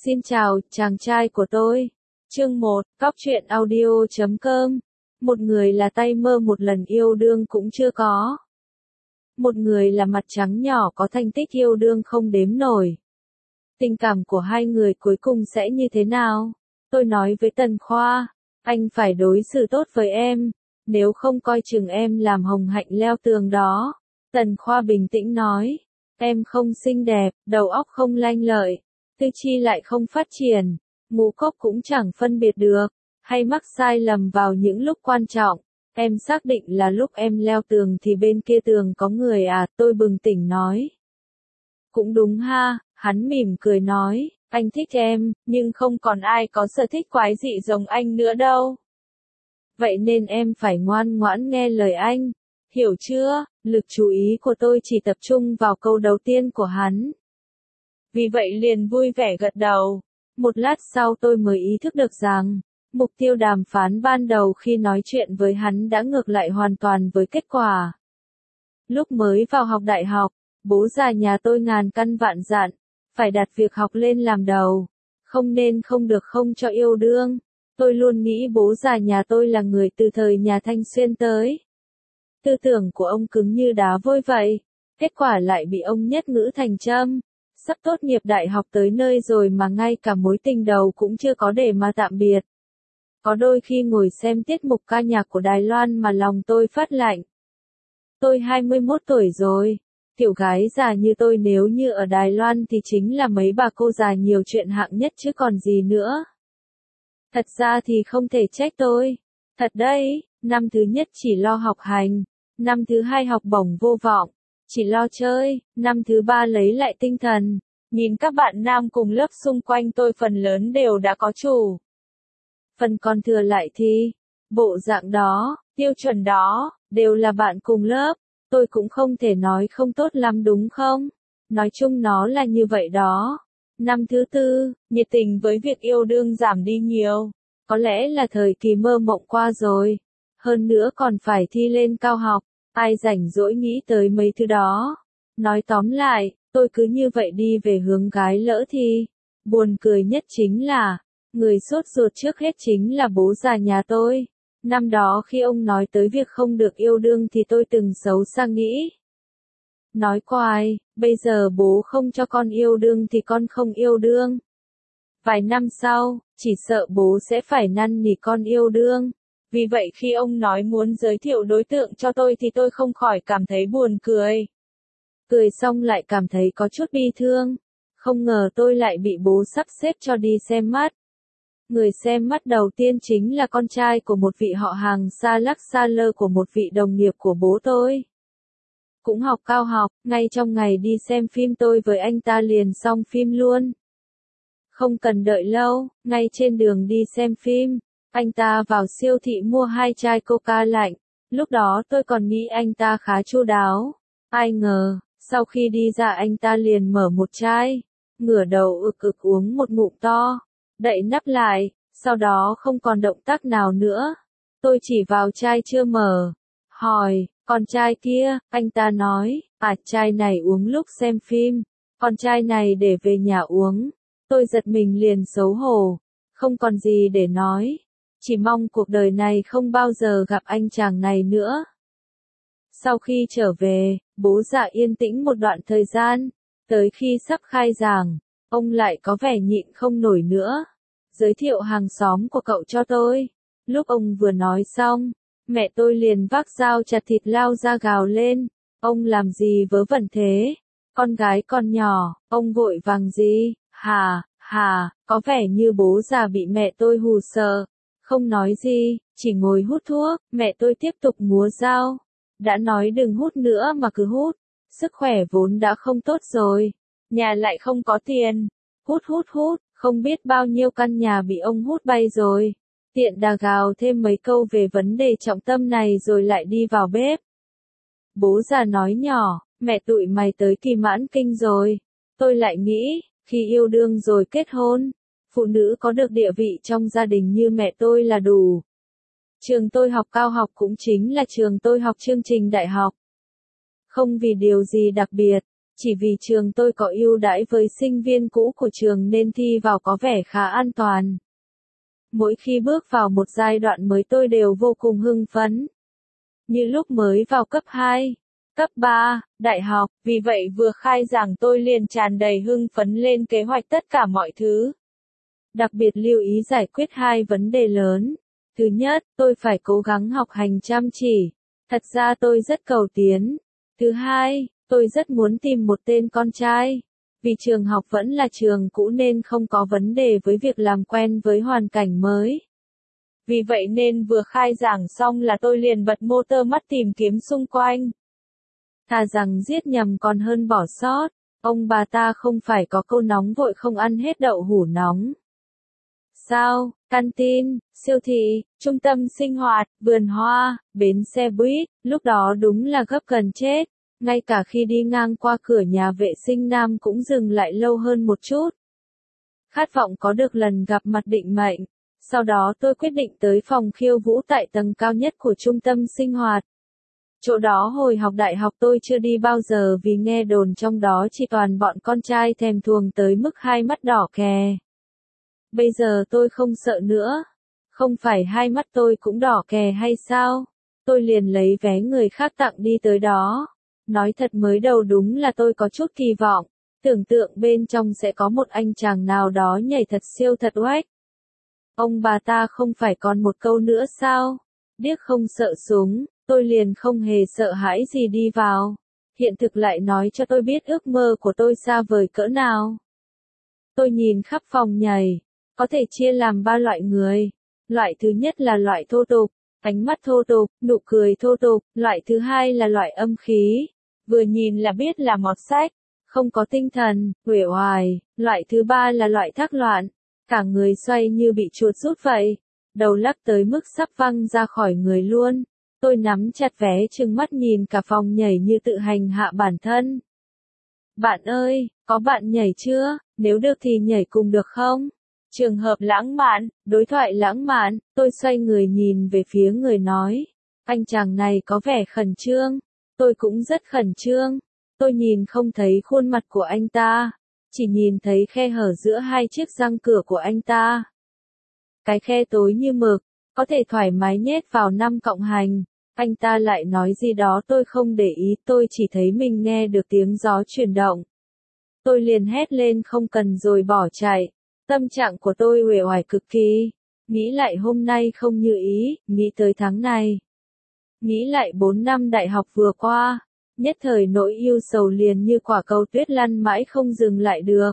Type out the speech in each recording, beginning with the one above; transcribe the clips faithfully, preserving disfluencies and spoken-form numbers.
Xin chào, chàng trai của tôi. Chương một, cóc truyện audio chấm com. Một người là tay mơ một lần yêu đương cũng chưa có. Một người là mặt trắng nhỏ có thành tích yêu đương không đếm nổi. Tình cảm của hai người cuối cùng sẽ như thế nào? Tôi nói với Tần Khoa, anh phải đối xử tốt với em, nếu không coi chừng em làm hồng hạnh leo tường đó. Tần Khoa bình tĩnh nói, em không xinh đẹp, đầu óc không lanh lợi, tư chi lại không phát triển, ngũ cốc cũng chẳng phân biệt được, hay mắc sai lầm vào những lúc quan trọng. Em xác định là lúc em leo tường thì bên kia tường có người à, tôi bừng tỉnh nói. Cũng đúng ha, hắn mỉm cười nói, anh thích em, nhưng không còn ai có sở thích quái dị giống anh nữa đâu. Vậy nên em phải ngoan ngoãn nghe lời anh, hiểu chưa? Lực chú ý của tôi chỉ tập trung vào câu đầu tiên của hắn. Vì vậy liền vui vẻ gật đầu. Một lát sau tôi mới ý thức được rằng, mục tiêu đàm phán ban đầu khi nói chuyện với hắn đã ngược lại hoàn toàn với kết quả. Lúc mới vào học đại học, bố già nhà tôi ngàn căn vạn dặn, phải đặt việc học lên làm đầu, không nên không được không cho yêu đương. Tôi luôn nghĩ bố già nhà tôi là người từ thời nhà Thanh Xuyên tới. Tư tưởng của ông cứng như đá vôi vậy, kết quả lại bị ông nhất ngữ thành châm. Sắp tốt nghiệp đại học tới nơi rồi mà ngay cả mối tình đầu cũng chưa có để mà tạm biệt. Có đôi khi ngồi xem tiết mục ca nhạc của Đài Loan mà lòng tôi phát lạnh. Tôi hai mươi mốt tuổi rồi, tiểu gái già như tôi nếu như ở Đài Loan thì chính là mấy bà cô già nhiều chuyện hạng nhất chứ còn gì nữa. Thật ra thì không thể trách tôi. Thật đấy, năm thứ nhất chỉ lo học hành, năm thứ hai học bổng vô vọng, chỉ lo chơi, năm thứ ba lấy lại tinh thần. Nhìn các bạn nam cùng lớp xung quanh tôi phần lớn đều đã có chủ. Phần còn thừa lại thì, bộ dạng đó, tiêu chuẩn đó, đều là bạn cùng lớp. Tôi cũng không thể nói không tốt lắm đúng không? Nói chung nó là như vậy đó. Năm thứ tư, nhiệt tình với việc yêu đương giảm đi nhiều. Có lẽ là thời kỳ mơ mộng qua rồi. Hơn nữa còn phải thi lên cao học. Ai rảnh rỗi nghĩ tới mấy thứ đó. Nói tóm lại, tôi cứ như vậy đi về hướng gái lỡ thì. Buồn cười nhất chính là, người sốt ruột trước hết chính là bố già nhà tôi. Năm đó khi ông nói tới việc không được yêu đương thì tôi từng xấu xa nghĩ. Nói quài, bây giờ bố không cho con yêu đương thì con không yêu đương. Vài năm sau, chỉ sợ bố sẽ phải năn nỉ con yêu đương. Vì vậy khi ông nói muốn giới thiệu đối tượng cho tôi thì tôi không khỏi cảm thấy buồn cười. Cười xong lại cảm thấy có chút bi thương. Không ngờ tôi lại bị bố sắp xếp cho đi xem mắt. Người xem mắt đầu tiên chính là con trai của một vị họ hàng xa lắc xa lơ của một vị đồng nghiệp của bố tôi. Cũng học cao học, ngay trong ngày đi xem phim tôi với anh ta liền xong phim luôn. Không cần đợi lâu, ngay trên đường đi xem phim, anh ta vào siêu thị mua hai chai coca lạnh. Lúc đó tôi còn nghĩ anh ta khá chu đáo. Ai ngờ, sau khi đi ra anh ta liền mở một chai, ngửa đầu ực ực uống một ngụm to, đậy nắp lại, sau đó không còn động tác nào nữa. Tôi chỉ vào chai chưa mở, hỏi, còn chai kia, anh ta nói, à chai này uống lúc xem phim, còn chai này để về nhà uống. Tôi giật mình liền xấu hổ, không còn gì để nói, chỉ mong cuộc đời này không bao giờ gặp anh chàng này nữa. Sau khi trở về, bố già yên tĩnh một đoạn thời gian, tới khi sắp khai giảng, ông lại có vẻ nhịn không nổi nữa. Giới thiệu hàng xóm của cậu cho tôi. Lúc ông vừa nói xong, mẹ tôi liền vác dao chặt thịt lao ra gào lên. Ông làm gì vớ vẩn thế? Con gái còn nhỏ, ông vội vàng gì? Hà, hà, có vẻ như bố già bị mẹ tôi hù sợ. Không nói gì, chỉ ngồi hút thuốc, mẹ tôi tiếp tục múa dao. Đã nói đừng hút nữa mà cứ hút. Sức khỏe vốn đã không tốt rồi. Nhà lại không có tiền. Hút hút hút, không biết bao nhiêu căn nhà bị ông hút bay rồi. Tiện đà gào thêm mấy câu về vấn đề trọng tâm này rồi lại đi vào bếp. Bố già nói nhỏ, mẹ tụi mày tới kỳ mãn kinh rồi. Tôi lại nghĩ, khi yêu đương rồi kết hôn, phụ nữ có được địa vị trong gia đình như mẹ tôi là đủ. Trường tôi học cao học cũng chính là trường tôi học chương trình đại học. Không vì điều gì đặc biệt, Chỉ vì trường tôi có ưu đãi với sinh viên cũ của trường nên thi vào có vẻ khá an toàn. Mỗi khi bước vào một giai đoạn mới tôi đều vô cùng hưng phấn. Như lúc mới vào cấp hai, cấp ba, đại học, vì vậy vừa khai giảng tôi liền tràn đầy hưng phấn lên kế hoạch tất cả mọi thứ. Đặc biệt lưu ý giải quyết hai vấn đề lớn. Thứ nhất, tôi phải cố gắng học hành chăm chỉ. Thật ra tôi rất cầu tiến. Thứ hai, tôi rất muốn tìm một tên con trai. Vì trường học vẫn là trường cũ nên không có vấn đề với việc làm quen với hoàn cảnh mới. Vì vậy nên vừa khai giảng xong là tôi liền bật motor mắt tìm kiếm xung quanh. Thà rằng giết nhầm còn hơn bỏ sót. Ông bà ta không phải có câu nóng vội không ăn hết đậu hũ nóng. Sao, canteen, siêu thị, trung tâm sinh hoạt, vườn hoa, bến xe buýt, lúc đó đúng là gấp gần chết. Ngay cả khi đi ngang qua cửa nhà vệ sinh nam cũng dừng lại lâu hơn một chút. Khát vọng có được lần gặp mặt định mệnh. Sau đó tôi quyết định tới phòng khiêu vũ tại tầng cao nhất của trung tâm sinh hoạt. Chỗ đó hồi học đại học tôi chưa đi bao giờ vì nghe đồn trong đó chỉ toàn bọn con trai thèm thuồng tới mức hai mắt đỏ kè. Bây giờ tôi không sợ nữa. Không phải hai mắt tôi cũng đỏ kè hay sao? Tôi liền lấy vé người khác tặng đi tới đó. Nói thật mới đầu đúng là tôi có chút kỳ vọng. Tưởng tượng bên trong sẽ có một anh chàng nào đó nhảy thật siêu thật oách. Ông bà ta không phải còn một câu nữa sao? Điếc không sợ súng, tôi liền không hề sợ hãi gì đi vào. Hiện thực lại nói cho tôi biết ước mơ của tôi xa vời cỡ nào. Tôi nhìn khắp phòng nhảy. Có thể chia làm ba loại người. Loại thứ nhất là loại thô tục, ánh mắt thô tục, nụ cười thô tục. Loại thứ hai là loại âm khí. Vừa nhìn là biết là mọt sách, không có tinh thần, uể oải. Loại thứ ba là loại thác loạn. Cả người xoay như bị chuột rút vậy. Đầu lắc tới mức sắp văng ra khỏi người luôn. Tôi nắm chặt vé trừng mắt nhìn cả phòng nhảy như tự hành hạ bản thân. Bạn ơi, có bạn nhảy chưa? Nếu được thì nhảy cùng được không? Trường hợp lãng mạn, đối thoại lãng mạn, tôi xoay người nhìn về phía người nói. Anh chàng này có vẻ khẩn trương. Tôi cũng rất khẩn trương. Tôi nhìn không thấy khuôn mặt của anh ta. Chỉ nhìn thấy khe hở giữa hai chiếc răng cửa của anh ta. Cái khe tối như mực, có thể thoải mái nhét vào năm cộng hành. Anh ta lại nói gì đó tôi không để ý, tôi chỉ thấy mình nghe được tiếng gió chuyển động. Tôi liền hét lên không cần rồi bỏ chạy. Tâm trạng của tôi uể oải cực kỳ. Nghĩ lại hôm nay không như ý, nghĩ tới tháng này. Nghĩ lại bốn năm đại học vừa qua. Nhất thời nỗi yêu sầu liền như quả cầu tuyết lăn mãi không dừng lại được.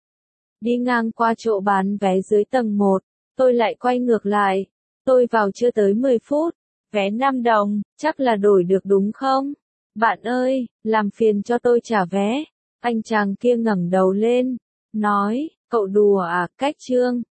Đi ngang qua chỗ bán vé dưới tầng một, tôi lại quay ngược lại. Tôi vào chưa tới mười phút. Vé năm đồng, chắc là đổi được đúng không? Bạn ơi, làm phiền cho tôi trả vé. Anh chàng kia ngẩng đầu lên, nói, cậu đùa à, cách trương.